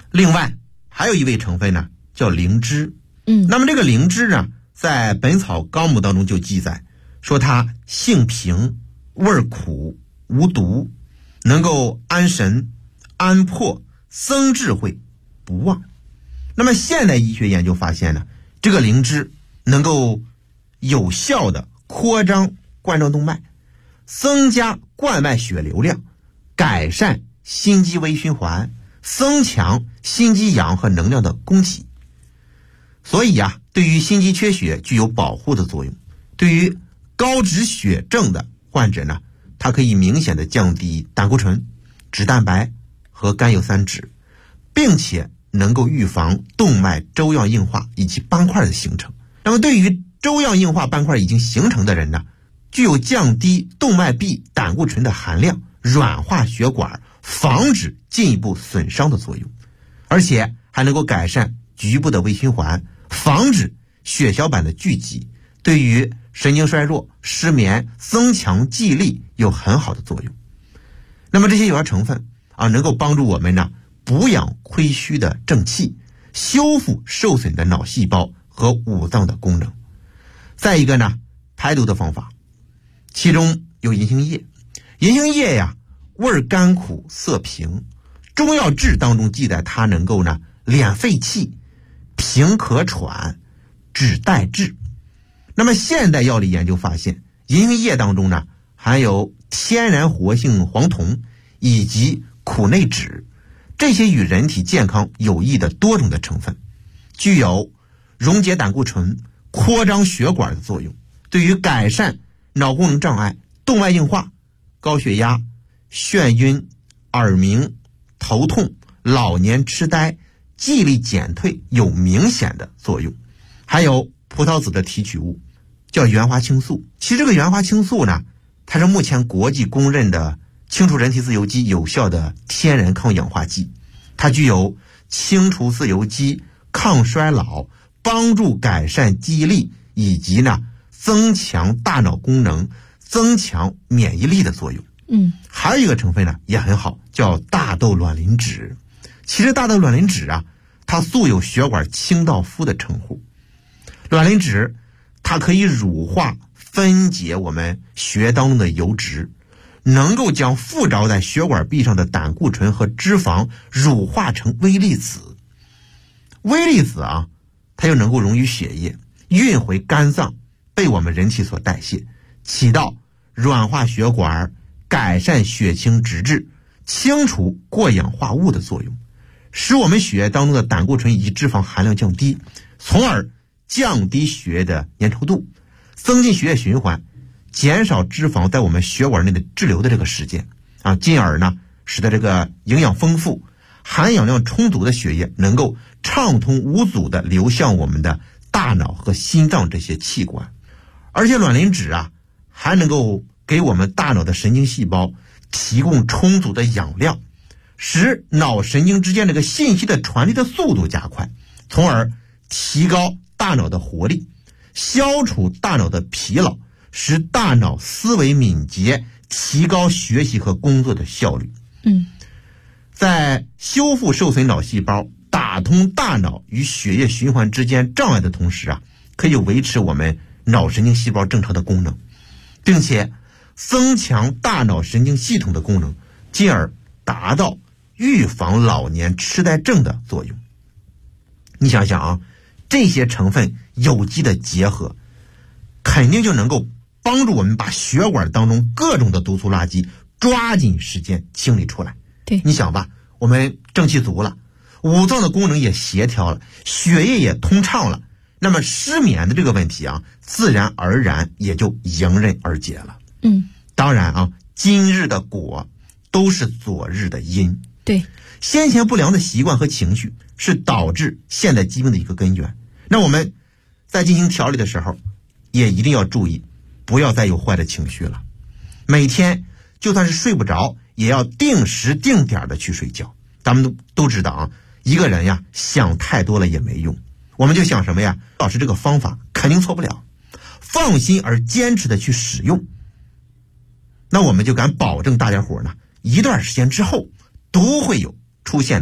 另外还有一味成分呢，叫灵芝。那么这个灵芝呢，在《本草纲目》当中就记载说它性平，味苦，无毒，能够安神、安魄、增智慧、不忘。那么现代医学研究发现呢，这个灵芝能够有效的扩张冠状动脉，增加冠脉血流量，改善心肌微循环，增强心肌氧和能量的供给。所以对于心肌缺血具有保护的作用。对于高脂血症的患者呢，它可以明显的降低胆固醇、脂蛋白和甘油三酯，并且能够预防动脉粥样硬化以及斑块的形成。那么对于粥样硬化斑块已经形成的人呢，具有降低动脉壁胆固醇的含量，软化血管，防止进一步损伤的作用，而且还能够改善局部的微循环，防止血小板的聚集，对于神经衰弱、失眠、增强记忆力有很好的作用。那么这些有效成分能够帮助我们呢补养亏虚的正气，修复受损的脑细胞和五脏的功能。再一个呢，排毒的方法，其中有银杏叶。银杏叶味甘苦，色平，中药志当中记载它能够呢敛肺气，平咳喘，止带滞。那么现代药理研究发现，银杏叶当中呢含有天然活性黄酮以及苦内酯，这些与人体健康有益的多种的成分，具有溶解胆固醇、扩张血管的作用，对于改善脑功能障碍、动脉硬化、高血压、眩晕、耳鸣、头痛、老年痴呆、记忆力减退有明显的作用。还有葡萄籽的提取物叫原花青素。其实这个原花青素呢，它是目前国际公认的清除人体自由基有效的天然抗氧化剂，它具有清除自由基、抗衰老、帮助改善记忆力以及呢增强大脑功能、增强免疫力的作用。还有一个成分呢也很好，叫大豆卵磷脂。其实大豆卵磷脂它素有血管清道夫的称呼。卵磷脂它可以乳化分解我们血液当中的油脂，能够将附着在血管壁上的胆固醇和脂肪乳化成微粒子。微粒子它又能够溶于血液，运回肝脏，被我们人体所代谢，起到软化血管、改善血清脂质、清除过氧化物的作用，使我们血液当中的胆固醇以及脂肪含量降低，从而降低血液的粘稠度，增进血液循环，减少脂肪在我们血管内的滞留的这个时间进而呢使得这个营养丰富、含氧量充足的血液能够畅通无阻地流向我们的大脑和心脏这些器官。而且卵磷脂还能够给我们大脑的神经细胞提供充足的养料，使脑神经之间这个信息的传递的速度加快，从而提高大脑的活力，消除大脑的疲劳，使大脑思维敏捷，提高学习和工作的效率。在修复受损脑细胞、打通大脑与血液循环之间障碍的同时可以维持我们脑神经细胞正常的功能，并且增强大脑神经系统的功能，进而达到预防老年痴呆症的作用。你想想这些成分有机的结合，肯定就能够帮助我们把血管当中各种的毒素垃圾抓紧时间清理出来。 对， 你想吧，我们正气足了，五脏的功能也协调了，血液也通畅了，那么失眠的这个问题自然而然也就迎刃而解了。当然今日的果都是昨日的因。 对， 先前不良的习惯和情绪是导致现代疾病的一个根源。那我们在进行调理的时候也一定要注意，不要再有坏的情绪了。每天就算是睡不着，也要定时定点的去睡觉。咱们都知道一个人想太多了也没用，我们就想什么老师这个方法肯定错不了，放心而坚持的去使用，那我们就敢保证大家伙呢一段时间之后都会有出现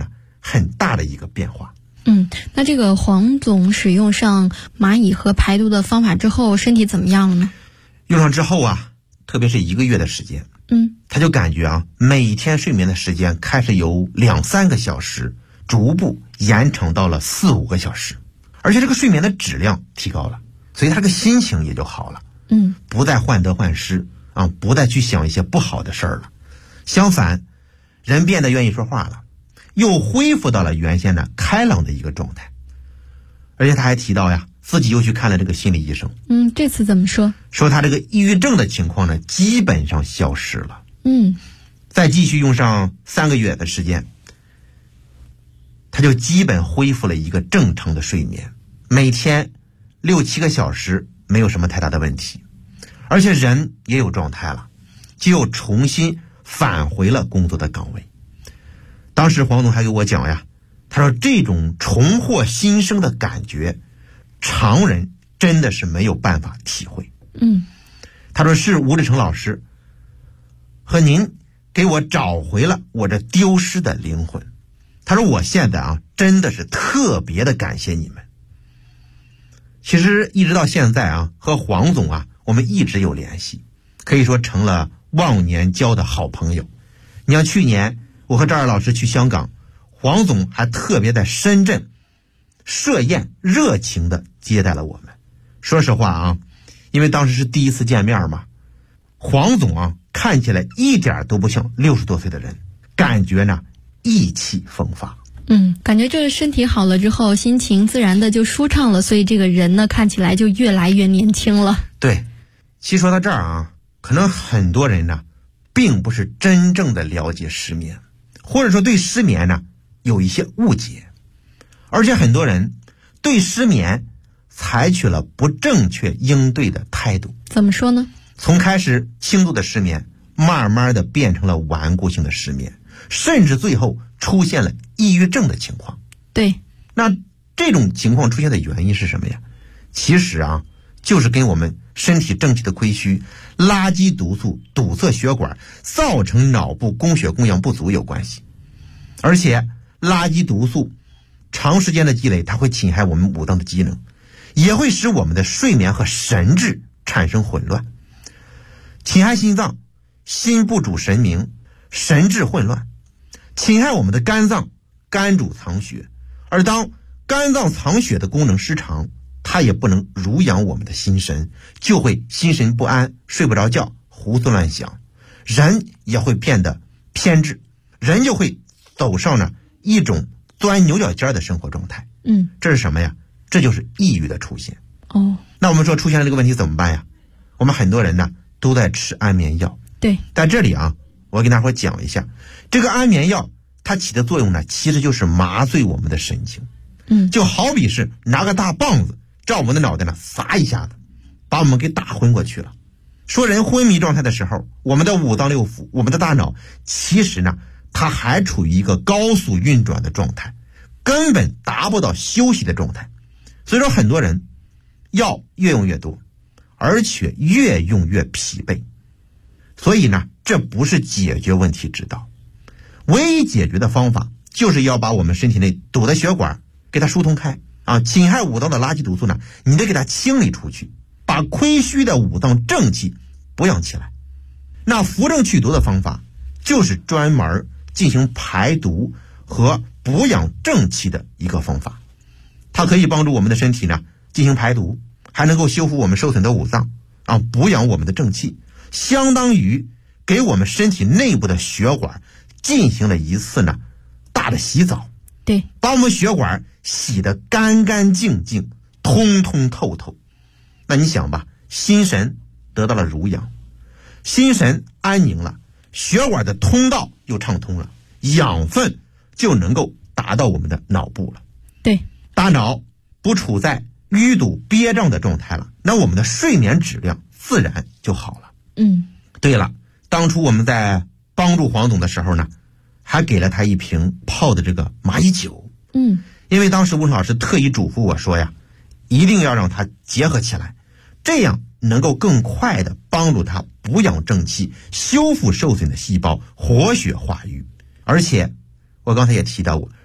很大的一个变化。 那这个黄总使用上蚂蚁和排毒的方法之后，身体怎么样了呢？ 用上之后啊，特别是1个月的时间，他就感觉啊，每天睡眠的时间开始由2-3个小时逐步延长到了4-5个小时，而且这个睡眠的质量提高了，所以他这个心情也就好了，不再患得患失啊，不再去想一些不好的事儿了，相反，人变得愿意说话了，又恢复到了原先的开朗的一个状态。而且他还提到呀，自己又去看了这个心理医生。 这次怎么说？ 说他这个抑郁症的情况呢，基本上消失了。再继续用上3个月的时间，他就基本恢复了一个正常的睡眠，每天6-7个小时，没有什么太大的问题，而且人也有状态了，就又重新返回了工作的岗位。当时黄总还给我讲呀，他说这种重获新生的感觉，常人真的是没有办法体会。他说是吴志成老师和您给我找回了我这丢失的灵魂。他说我现在啊，真的是特别的感谢你们。其实一直到现在啊，和黄总啊，我们一直有联系，可以说成了忘年交的好朋友。你像去年我和赵二老师去香港，黄总还特别在深圳设宴热情的接待了我们。说实话啊，因为当时是第一次见面嘛，黄总啊看起来一点都不像60多岁的人，感觉呢意气风发。 感觉就是身体好了之后，心情自然的就舒畅了，所以这个人呢看起来就越来越年轻了。 对，其实说到这儿啊，可能很多人呢并不是真正的了解失眠，或者说对失眠呢有一些误解，而且很多人对失眠采取了不正确应对的态度。 怎么说呢？ 从开始轻度的失眠，慢慢的变成了顽固性的失眠，甚至最后出现了抑郁症的情况。 对， 那这种情况出现的原因是什么呀？其实啊，就是跟我们身体正气的亏虚、垃圾毒素堵塞血管，造成脑部供血供氧不足有关系。而且垃圾毒素长时间的积累，它会侵害我们五脏的机能，也会使我们的睡眠和神志产生混乱，侵害心脏，心不主神明，神志混乱，侵害我们的肝脏，肝主藏血，而当肝脏藏血的功能失常，它也不能濡养我们的心神，就会心神不安，睡不着觉，胡思乱想，人也会变得偏执，人就会走上了一种钻牛角尖的生活状态。这是什么呀？这就是抑郁的出现。那我们说出现了这个问题怎么办呀？我们很多人呢都在吃安眠药。 对， 在这里啊，我给大伙讲一下，这个安眠药它起的作用呢，其实就是麻醉我们的神经。就好比是拿个大棒子照我们的脑袋呢撒一下子，把我们给打昏过去了。说人昏迷状态的时候，我们的五脏六腑，我们的大脑其实呢它还处于一个高速运转的状态，根本达不到休息的状态。所以说很多人药越用越多，而且越用越疲惫。所以呢，这不是解决问题之道，唯一解决的方法就是要把我们身体内堵的血管给它疏通开啊，侵害五脏的垃圾毒素呢，你得给它清理出去，把亏虚的五脏正气补养起来。那扶正祛毒的方法就是专门进行排毒和补养正气的一个方法，它可以帮助我们的身体呢进行排毒，还能够修复我们受损的五脏啊，补养我们的正气，相当于给我们身体内部的血管进行了一次呢大的洗澡。 对， 把我们血管洗得干干净净，通通透透。那你想吧，心神得到了濡养，心神安宁了，血管的通道又畅通了，养分就能够达到我们的脑部了。 对， 大脑不处在淤堵憋胀的状态了，那我们的睡眠质量自然就好了。对了，当初我们在帮助黄总的时候呢，还给了他一瓶泡的这个蚂蚁酒。因为当时吴老师特意嘱咐我说呀，一定要让他结合起来，这样能够更快的帮助他补养正气，修复受损的细胞，活血化瘀。而且我刚才也提到过，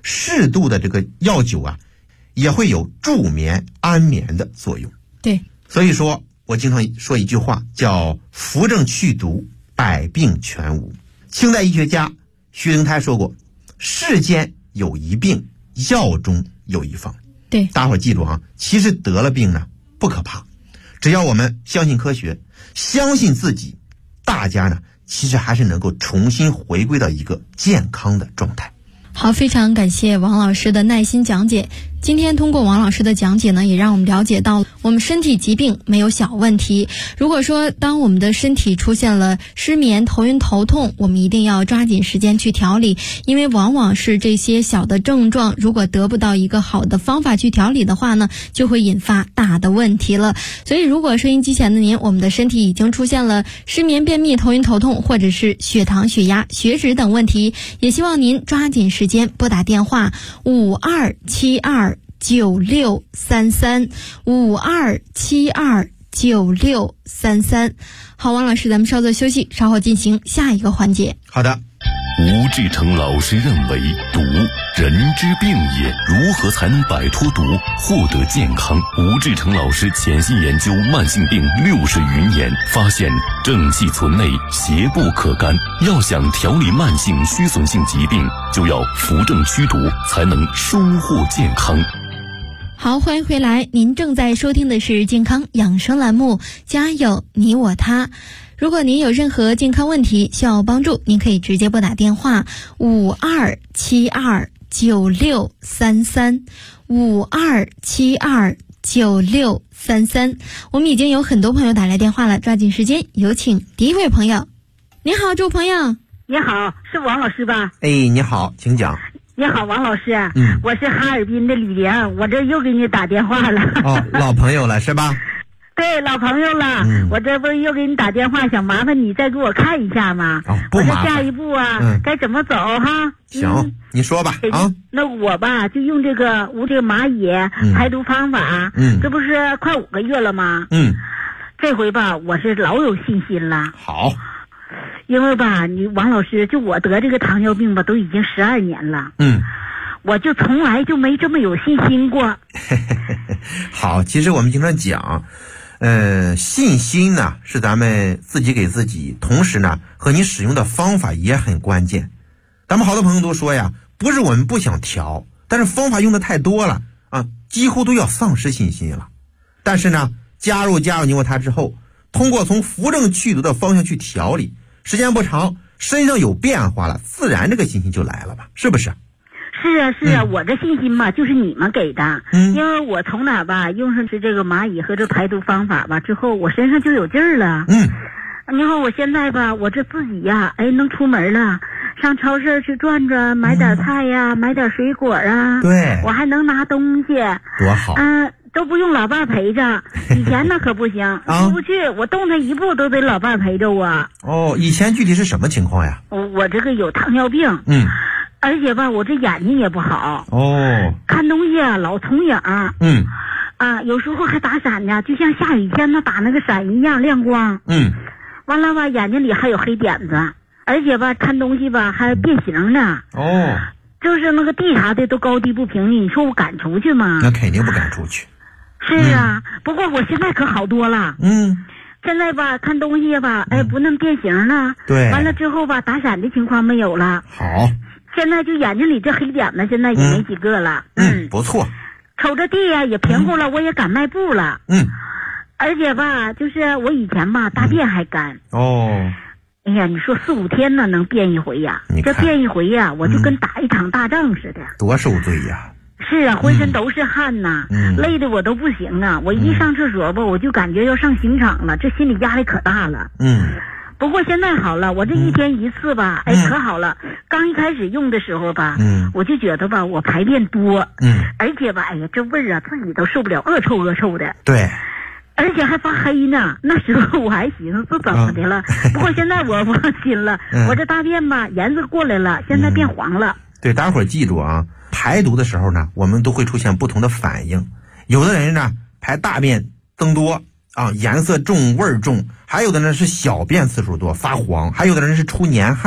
适度的这个药酒啊，也会有助眠安眠的作用。 对， 所以说我经常说一句话，叫扶正祛毒，百病全无。清代医学家徐灵台说过，世间有一病，药中有一方。 对， 大伙儿记住啊，其实得了病呢不可怕，只要我们相信科学，相信自己，大家呢其实还是能够重新回归到一个健康的状态。 好，非常感谢王老师的耐心讲解。今天通过王老师的讲解呢，也让我们了解到我们身体疾病没有小问题。如果说当我们的身体出现了失眠、头晕、头痛，我们一定要抓紧时间去调理，因为往往是这些小的症状，如果得不到一个好的方法去调理的话呢，就会引发大的问题了。所以如果收音机前的您，我们的身体已经出现了失眠、便秘、头晕、头痛，或者是血糖、血压、血脂等问题，也希望您抓紧时间拨打电话5272963352729633。好，王老师，咱们稍作休息，稍后进行下一个环节。 好的。 吴志成老师认为，毒人之病也，如何才能摆脱毒，获得健康？吴志成老师潜心研究慢性病60余年，发现正气存内，邪不可干。要想调理慢性虚损性疾病，就要扶正祛毒，才能收获健康。 好，欢迎回来，您正在收听的是健康养生栏目，家有你我他。如果您有任何健康问题需要帮助，您可以直接拨打电话5272963352729633。我们已经有很多朋友打来电话了，抓紧时间，有请第一位朋友。你好，这位朋友。 你好，是王老师吧？ 哎，你好，请讲。 你好，王老师。我是哈尔滨的李玲，我这又给你打电话了。 哦，老朋友了是吧？ 对，老朋友了。我这不是又给你打电话，想麻烦你再给我看一下吗？ 哦，不麻烦。 我这下一步啊，该怎么走哈？ 行，你说吧啊。 那我吧就用这个蚂蚁排毒方法，这不是快5个月了吗？这回吧我是老有信心了。 好。 因为吧，你王老师，就我得这个糖尿病吧，都已经12年了。我就从来就没这么有信心过。 好，其实我们经常讲，信心呢是咱们自己给自己，同时呢和你使用的方法也很关键。咱们好多朋友都说呀，不是我们不想调，但是方法用的太多了啊，几乎都要丧失信心了。但是呢，加入你我他之后，通过从扶正祛毒的方向去调理，时间不长，身上有变化了，自然这个信心就来了吧，是不是？ 是啊，我这信心吧就是你们给的。因为我从哪吧用上是这个蚂蚁和这排毒方法吧之后，我身上就有劲儿了。你看我现在吧，我这自己呀，能出门了，上超市去转转，买点菜呀，买点水果啊。 对， 我还能拿东西， 多好。 都不用老伴陪着，以前那可不行，出不去，我动弹一步都得老伴陪着我。 哦，以前具体是什么情况呀？ 我这个有糖尿病，而且吧，我这眼睛也不好。哦，看东西啊老重影。有时候还打闪呢，就像下雨天那打那个闪一样亮光。完了吧，眼睛里还有黑点子，而且吧看东西吧还变形呢。哦，就是那个地啥的都高低不平的，你说我敢出去吗？ 那肯定不敢出去。 是啊，不过我现在可好多了。现在吧看东西吧，不那么变形了。 对。 完了之后吧，打闪的情况没有了。 好。 现在就眼睛里这黑点子现在也没几个了。 不错。 瞅着地呀也平乎了，我也敢迈步了。而且吧，就是我以前吧大便还干。哎呀，你说4、5天呢能变一回呀？这变一回呀，我就跟打一场大仗似的。 多受罪呀！ 是啊，浑身都是汗呐，累得我都不行啊！我一上厕所吧，我就感觉要上刑场了，这心理压力可大了。不过现在好了，我这1天1次吧，可好了。刚一开始用的时候吧，我就觉得吧，我排便多，而且吧，这味儿啊，自己都受不了，恶臭的。 对。 而且还发黑呢，那时候我还寻思这怎么的了。不过现在我放心了，我这大便吧颜色过来了，现在变黄了。 对，大伙儿记住啊，排毒的时候呢，我们都会出现不同的反应。有的人呢排大便增多啊，颜色重味儿重，还有的呢是小便次数多发黄，还有的人是出黏汗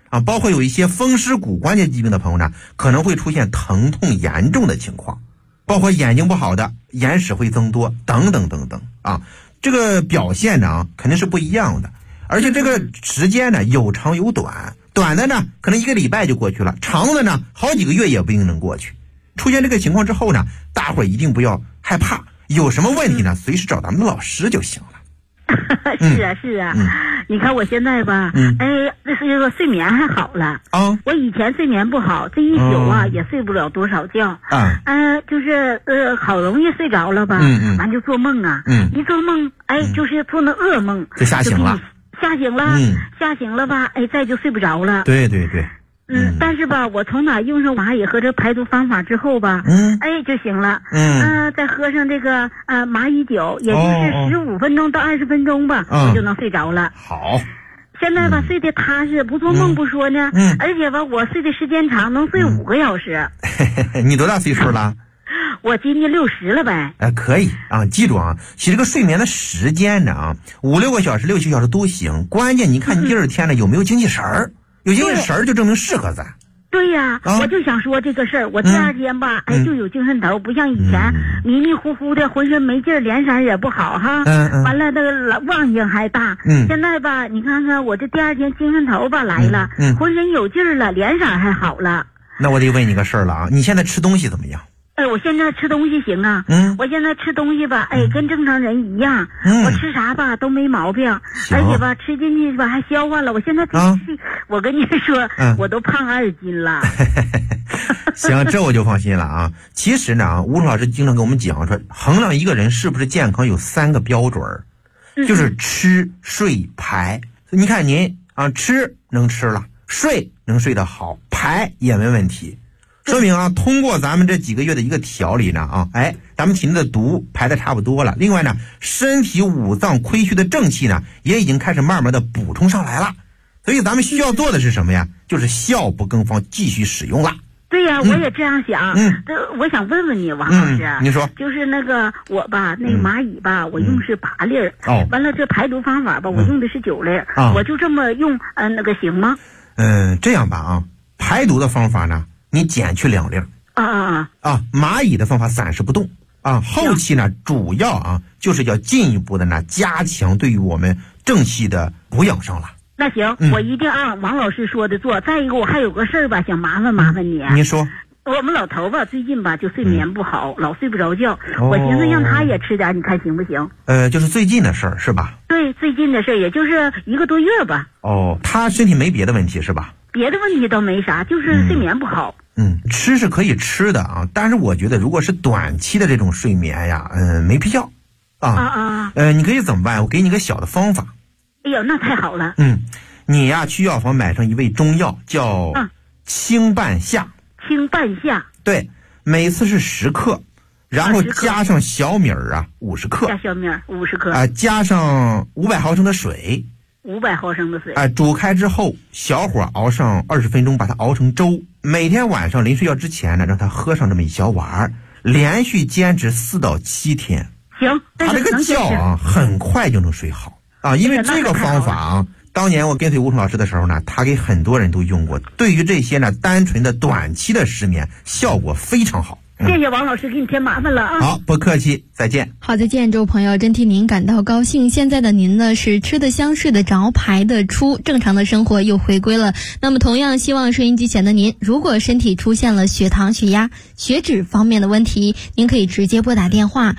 啊，包括有一些风湿骨关节疾病的朋友呢，可能会出现疼痛严重的情况，包括眼睛不好的眼屎会增多等等等等啊，这个表现呢肯定是不一样的，而且这个时间呢有长有短，短的呢可能1个礼拜就过去了，长的呢好几个月也不一定能过去。出现这个情况之后呢，大伙儿一定不要害怕，有什么问题呢随时找咱们的老师就行了。 是啊，你看我现在吧，这是一个睡眠还好了啊。我以前睡眠不好，这一宿啊也睡不了多少觉啊。就是好容易睡着了吧，完就做梦啊，一做梦就是做那噩梦， 就吓醒了， 吓醒了吧，再就睡不着了。 对对对。 但是吧，我从哪用上蚂蚁和这排毒方法之后吧，就行了。再喝上这个蚂蚁酒，也就是15分钟到20分钟吧，我就能睡着了。 好， 现在吧睡得踏实，不做梦不说呢，而且吧我睡的时间长，能睡5个小时。 你多大岁数了？ 我今年60了呗。 可以啊，记住啊，其实这个睡眠的时间呢啊，5-6个小时、6-7个小时都行，关键你看你第二天呢有没有精气神儿。有精神神就证明适合咱。 对呀，我就想说这个事儿，我第二天吧，就有精神头，不像以前迷迷糊糊的，浑身没劲儿，脸色也不好哈。完了那个忘性还大。现在吧，你看看我这第二天精神头吧来了，浑身有劲儿了，脸色还好了。 那我得问你个事儿了啊，你现在吃东西怎么样？ 我现在吃东西行啊，我现在吃东西吧，跟正常人一样，我吃啥吧都没毛病，而且吧吃进去吧还消化了。我现在我跟你说，我都胖2斤了。 行，这我就放心了啊。其实呢，吴老师经常跟我们讲说，衡量一个人是不是健康有3个标准，就是吃、睡、排。你看您啊，吃能吃了，睡能睡得好，排也没问题。说明啊，通过咱们这几个月的一个调理呢啊，咱们体内的毒排的差不多了。另外呢，身体5脏亏虚的正气呢，也已经开始慢慢的补充上来了。所以咱们需要做的是什么呀？就是效不更方，继续使用了。 对呀，我也这样想。这我想问问你，王老师， 你说， 就是那个我吧，那个蚂蚁吧，我用是8粒儿，完了这排毒方法吧，我用的是9粒儿，我就这么用，那个行吗？ 这样吧啊，排毒的方法呢，你减去2粒儿。蚂蚁的方法暂时不动啊，后期呢主要啊就是要进一步的呢加强对于我们正气的补养上了。 那行，我一定按王老师说的做。再一个，我还有个事儿吧，想麻烦你。 你说。 我们老头吧，最近吧就睡眠不好，老睡不着觉。我寻思让他也吃点，你看行不行？ 就是最近的事儿是吧？ 对，最近的事儿，也就是1个多月吧。 他身体没别的问题是吧？ 别的问题都没啥，就是睡眠不好。 吃是可以吃的啊，但是我觉得如果是短期的这种睡眠呀，没必要啊。你可以怎么办？我给你个小的方法。 哎呦，那太好了。 你呀去药房买上一味中药，叫清半夏。 清半夏。对， 每次是10克，然后加上小米儿50克。 加小米儿50克。 加上500毫升的水。 500毫升的水。 煮开之后，小火熬上20分钟，把它熬成粥。每天晚上临睡觉之前呢，让他喝上这么1小碗，连续坚持4到7天。 行， 他这个觉很快就能睡好因为这个方法当年我跟随吴老师的时候呢，他给很多人都用过。对于这些呢单纯的短期的失眠，效果非常好。 谢谢王老师，给你添麻烦了啊！ 好，不客气，再见。 好，再见，诸位朋友，真替您感到高兴。现在的您呢是吃得香、睡得着、排得出，正常的生活又回归了。那么同样希望收音机前的您，如果身体出现了血糖、血压、血脂方面的问题，您可以直接拨打电话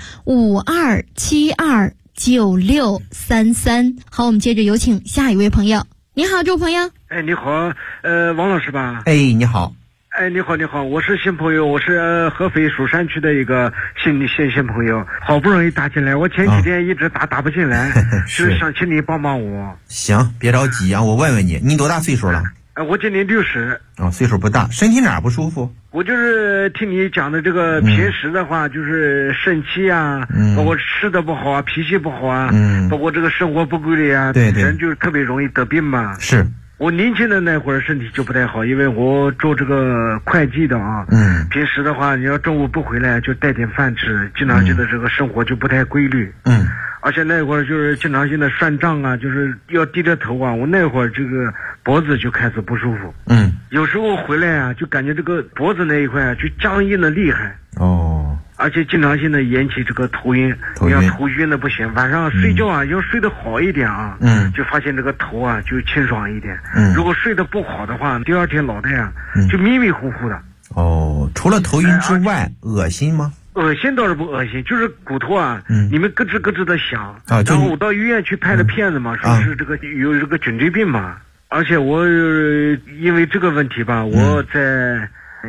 52729633。好，我们接着有请下一位朋友。你好，诸位朋友。 你好，王老师吧？ 你好。 你好，我是新朋友，我是合肥蜀山区的一个新朋友，好不容易打进来，我前几天一直打不进来，就是想请你帮帮我。 行，别着急啊，我问问你多大岁数了？ 我今年60。 岁数不大，身体哪儿不舒服？ 我就是听你讲的这个平时的话，就是肾气包括吃的不好脾气不好包括这个生活不规律对， 人就是特别容易得病嘛。 是。 我年轻的那会儿身体就不太好，因为我做这个会计的平时的话你要中午不回来就带点饭吃，经常觉得这个生活就不太规律。 而且那会儿就是经常性的算账啊，就是要低着头啊，我那会儿这个脖子就开始不舒服。有时候回来啊，就感觉这个脖子那一块啊就僵硬的厉害。而且经常性的引起这个头晕，头晕的不行。晚上睡觉啊，要睡得好一点啊，就发现这个头啊就清爽一点。如果睡得不好的话，第二天脑袋啊就迷迷糊糊的。 除了头晕之外，恶心吗？ 恶心倒是不恶心，就是骨头啊，你们咯吱咯吱的响。然后我到医院去拍了片子嘛，说是这个有这个颈椎病嘛。而且我因为这个问题吧，我在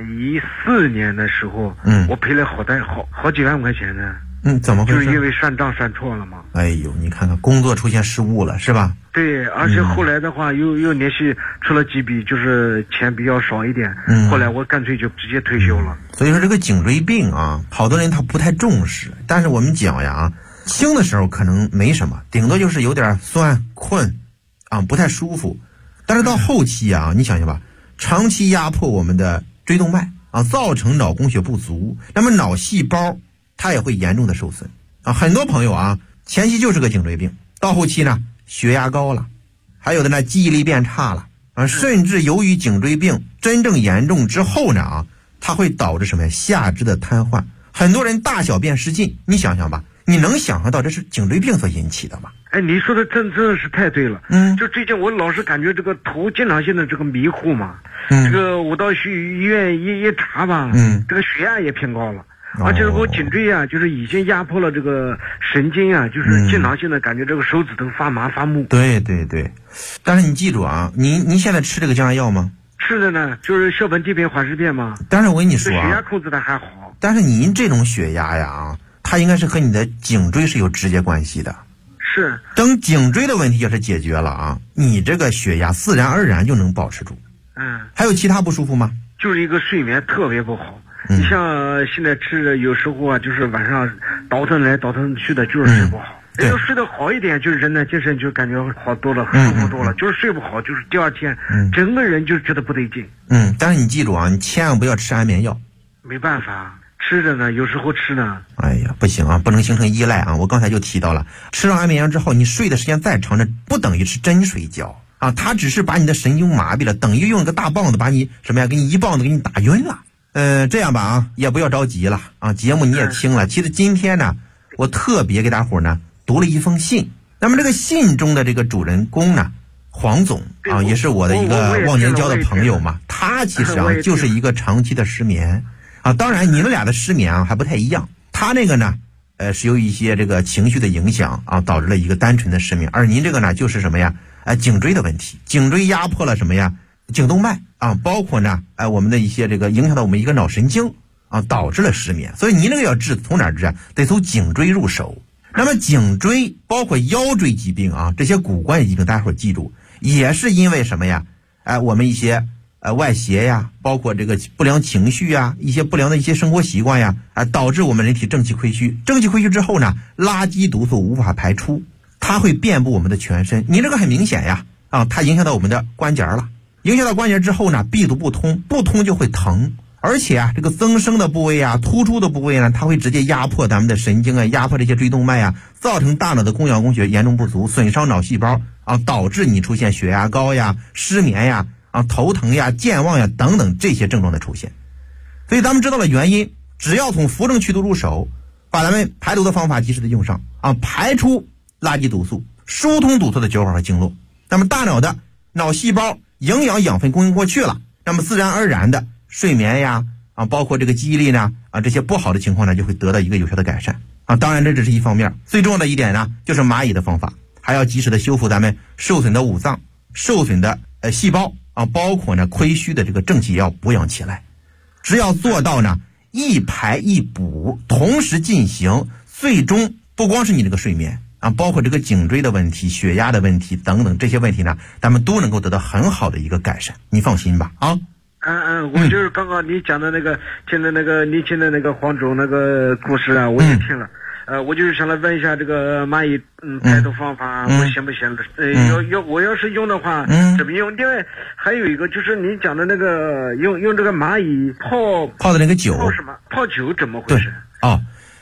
14年的时候，我赔了好几万块钱呢。 怎么回事？ 就是因为算账算错了嘛。 哎呦，你看看工作出现失误了是吧？ 对，而且后来的话又连续出了几笔，就是钱比较少一点。后来我干脆就直接退休了。 所以说这个颈椎病啊，好多人他不太重视，但是我们讲呀，轻的时候可能没什么，顶多就是有点酸困不太舒服。但是到后期啊，你想想吧，长期压迫我们的椎动脉造成脑供血不足，那么脑细胞它也会严重的受损很多朋友啊，前期就是个颈椎病，到后期呢血压高了，还有的呢记忆力变差了甚至由于颈椎病真正严重之后呢它会导致什么呀？下肢的瘫痪，很多人大小便失禁。你想想吧，你能想象到这是颈椎病所引起的吗？ 你说的真的是太对了。就最近我老是感觉这个头经常性的这个迷糊嘛。这个我到去医院一查吧，这个血压也偏高了。而且我颈椎啊，就是已经压迫了这个神经啊，就是经常性的感觉这个手指头发麻发木。 对对对，但是你记住啊，您现在吃这个降压药吗？ 吃的呢，就是硝苯地片、缓释片嘛。 但是我跟你说血压控制的还好。 但是您这种血压呀它应该是和你的颈椎是有直接关系的。 是。等颈椎的问题要是解决了你这个血压自然而然就能保持住。还有其他不舒服吗？ 就是一个睡眠特别不好。你像现在吃的有时候啊，就是晚上倒腾来倒腾去的，就是睡不好。要睡得好一点，就是人的精神就感觉好多了，舒服多了。就是睡不好，就是第二天整个人就觉得不对劲。 但是你记住你千万不要吃安眠药。 没办法，吃着呢，有时候吃呢。 哎呀，不行不能形成依赖我刚才就提到了，吃了安眠药之后，你睡的时间再长，这不等于是真睡觉它只是把你的神经麻痹了，等于用一个大棒子把你什么呀，给你一棒子给你打晕了。这样吧也不要着急了节目你也听了。其实今天呢，我特别给大伙呢读了一封信。那么这个信中的这个主人公呢，黄总也是我的一个忘年交的朋友嘛，他其实就是一个长期的失眠当然你们俩的失眠还不太一样，他那个呢是由一些这个情绪的影响导致了一个单纯的失眠，而您这个呢就是什么呀颈椎的问题，颈椎压迫了什么呀颈动脉包括呢我们的一些这个影响到我们一个脑神经导致了失眠。所以您这个要治从哪儿治得从颈椎入手。那么颈椎包括腰椎疾病这些骨关节疾病，大家伙记住也是因为什么呀我们一些外邪呀，包括这个不良情绪一些不良的一些生活习惯呀导致我们人体正气亏虚。正气亏虚之后呢，垃圾毒素无法排出，它会遍布我们的全身。您这个很明显呀它影响到我们的关节了，影响到关节之后呢，闭堵不通就会疼，而且这个增生的部位突出的部位呢，它会直接压迫咱们的神经压迫这些椎动脉造成大脑的供氧供血严重不足，损伤脑细胞导致你出现血压高失眠头疼健忘等等这些症状的出现。所以咱们知道了原因，只要从扶正祛毒入手，把咱们排毒的方法及时的用上排出垃圾毒素，疏通堵塞的血管和经络，那么大脑的脑细胞营养养分供应过去了，那么自然而然的睡眠包括这个记忆力呢这些不好的情况呢就会得到一个有效的改善当然这只是一方面，最重要的一点呢就是蚂蚁的方法，还要及时的修复咱们受损的五脏、受损的细胞包括呢亏虚的这个正气也要补养起来。只要做到呢一排一补同时进行，最终不光是你这个睡眠包括这个颈椎的问题、血压的问题等等这些问题呢，咱们都能够得到很好的一个改善，你放心吧我就是刚刚你讲的那个听的那个你听的那个黄总那个故事我也听了我就是想来问一下这个蚂蚁排毒方法我行不行我要是用的话怎么用？另外还有一个就是你讲的那个用这个蚂蚁泡的那个酒， 泡什么？泡酒怎么回事？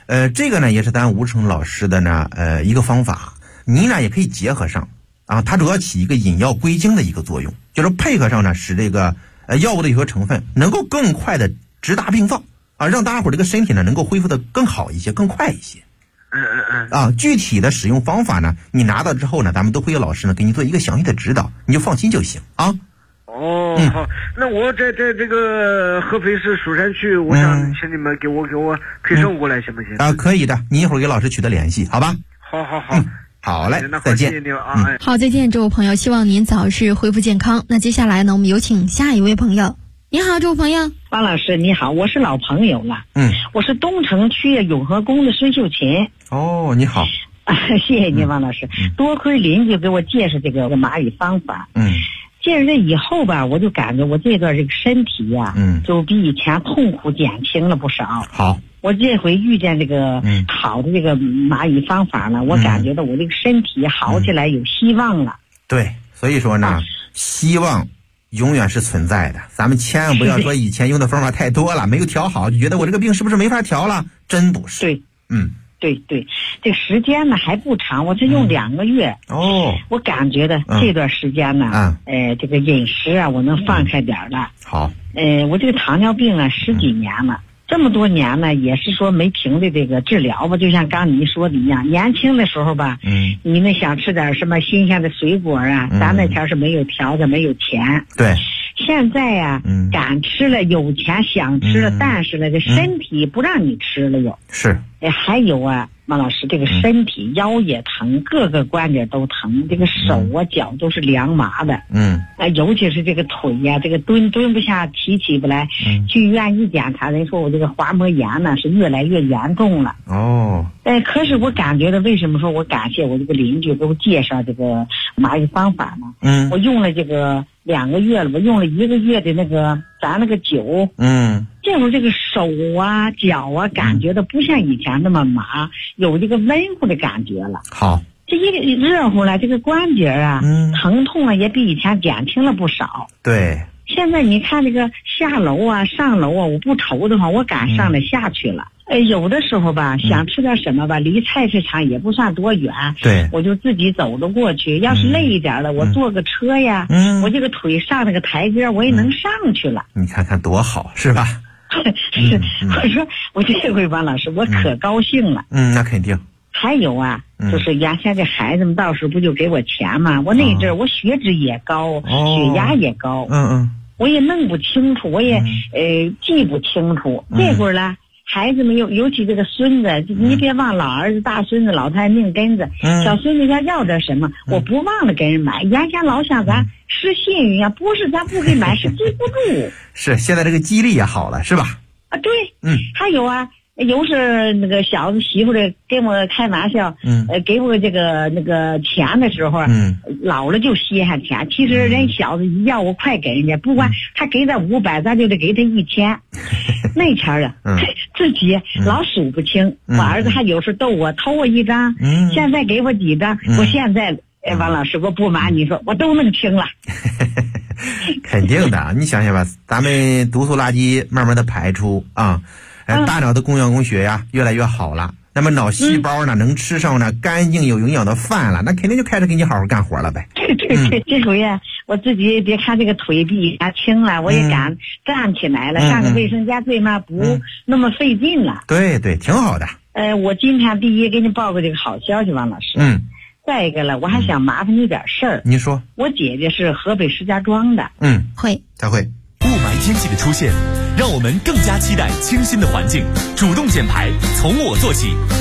这个呢也是咱吴成老师的呢一个方法，您呢也可以结合上啊，它主要起一个引药归经的一个作用，就是配合上呢使这个药物的有些成分能够更快的直达病灶啊，让大家伙这个身体呢能够恢复的更好一些，更快一些。啊，具体的使用方法呢，你拿到之后呢，咱们都会有老师呢给你做一个详细的指导，你就放心就行啊。 好，那我在这个合肥市蜀山区，我想请你们给我配送过来，行不行？ 啊，可以的，你一会儿给老师取得联系，好吧？ 好， 好嘞，再见。 谢谢你啊， 好，再见，这位朋友，希望您早日恢复健康。那接下来呢，我们有请下一位朋友。你好，这位朋友。 王老师你好，我是老朋友了。我是东城区永和宫的孙秀琴。 哦，你好。 谢谢您，王老师。多亏邻居给我介绍这个蚂蚁方法。介绍这以后吧，我就感觉我这段这个身体呀，就比以前痛苦减轻了不少。 好， 我这回遇见这个好的这个蚂蚁方法呢，我感觉到我这个身体好起来有希望了。 对，所以说呢，希望永远是存在的，咱们千万不要说以前用的方法太多了，没有调好就觉得我这个病是不是没法调了，真不是。 对，对，这个时间呢还不长，我才用2个月。我感觉的这段时间呢，这个饮食啊，我能放开点了。 好， 我这个糖尿病啊10几年了，这么多年呢，也是说没停的这个治疗吧，就像刚你说的一样，年轻的时候吧，你们想吃点什么新鲜的水果啊，咱那前是没有条件，没有钱。 对。 现在呀，敢吃了，有钱想吃了，但是呢，这身体不让你吃了又。 是。 还有啊，王老师，这个身体腰也疼，各个关节都疼，这个手啊脚都是凉麻的。尤其是这个腿呀，这个蹲不下，起不来。去医院一检查，人说我这个滑膜炎呢是越来越严重了。可是我感觉到，为什么说我感谢我这个邻居给我介绍这个蚂蚁方法呢？我用了这个2个月了，我用了1个月的那个咱那个酒。这会儿这个手啊脚啊感觉到不像以前那么麻，有这个温乎的感觉了。 好， 这一热乎了，这个关节啊疼痛啊也比以前减轻了不少。 对， 现在你看这个下楼啊上楼啊，我不愁的话，我敢上来下去了。有的时候吧，想吃点什么吧，离菜市场也不算多远， 对， 我就自己走着过去。要是累一点了，我坐个车呀，我这个腿上那个台阶，我也能上去了。 你看看多好，是吧？ 是，我说我这回王老师，我可高兴了。 那肯定。 还有啊，就是原先这孩子们到时候不就给我钱吗？我那阵儿我血脂也高，血压也高，我也弄不清楚，我也记不清楚。这会儿呢，孩子们尤其这个孙子，你别忘老儿子、大孙子、老太命根子，小孙子要点什么，我不忘了给人买。原先老想咱失信誉啊，不是咱不给买，是记不住。 是，现在这个记忆力也好了，是吧？ 对，还有啊。有时那个小子媳妇的跟我开玩笑，给我这个那个钱的时候，老了就稀罕钱。其实人小子一要我快给人家，不管他给他500，咱就得给他1000。那钱啊，自己老数不清。我儿子还有时逗我，偷我1张，现在给我几张。我现在王老师，我不瞒你说，我都弄清了。 肯定的，你想想吧，咱们毒素垃圾慢慢的排出啊。大脑的供氧供血呀越来越好了，那么脑细胞呢能吃上呢干净有营养的饭了，那肯定就开始给你好好干活了呗。 对，这回呀，我自己别看这个腿比以前轻了，我也敢站起来了，上个卫生间最嘛不那么费劲了。 对，挺好的。 我今天第一给你报个这个好消息，王老师。再一个了，我还想麻烦你点事儿。 你说。 我姐姐是河北石家庄的。 她会。 雾霾天气的出现，让我们更加期待清新的环境，主动减排，从我做起。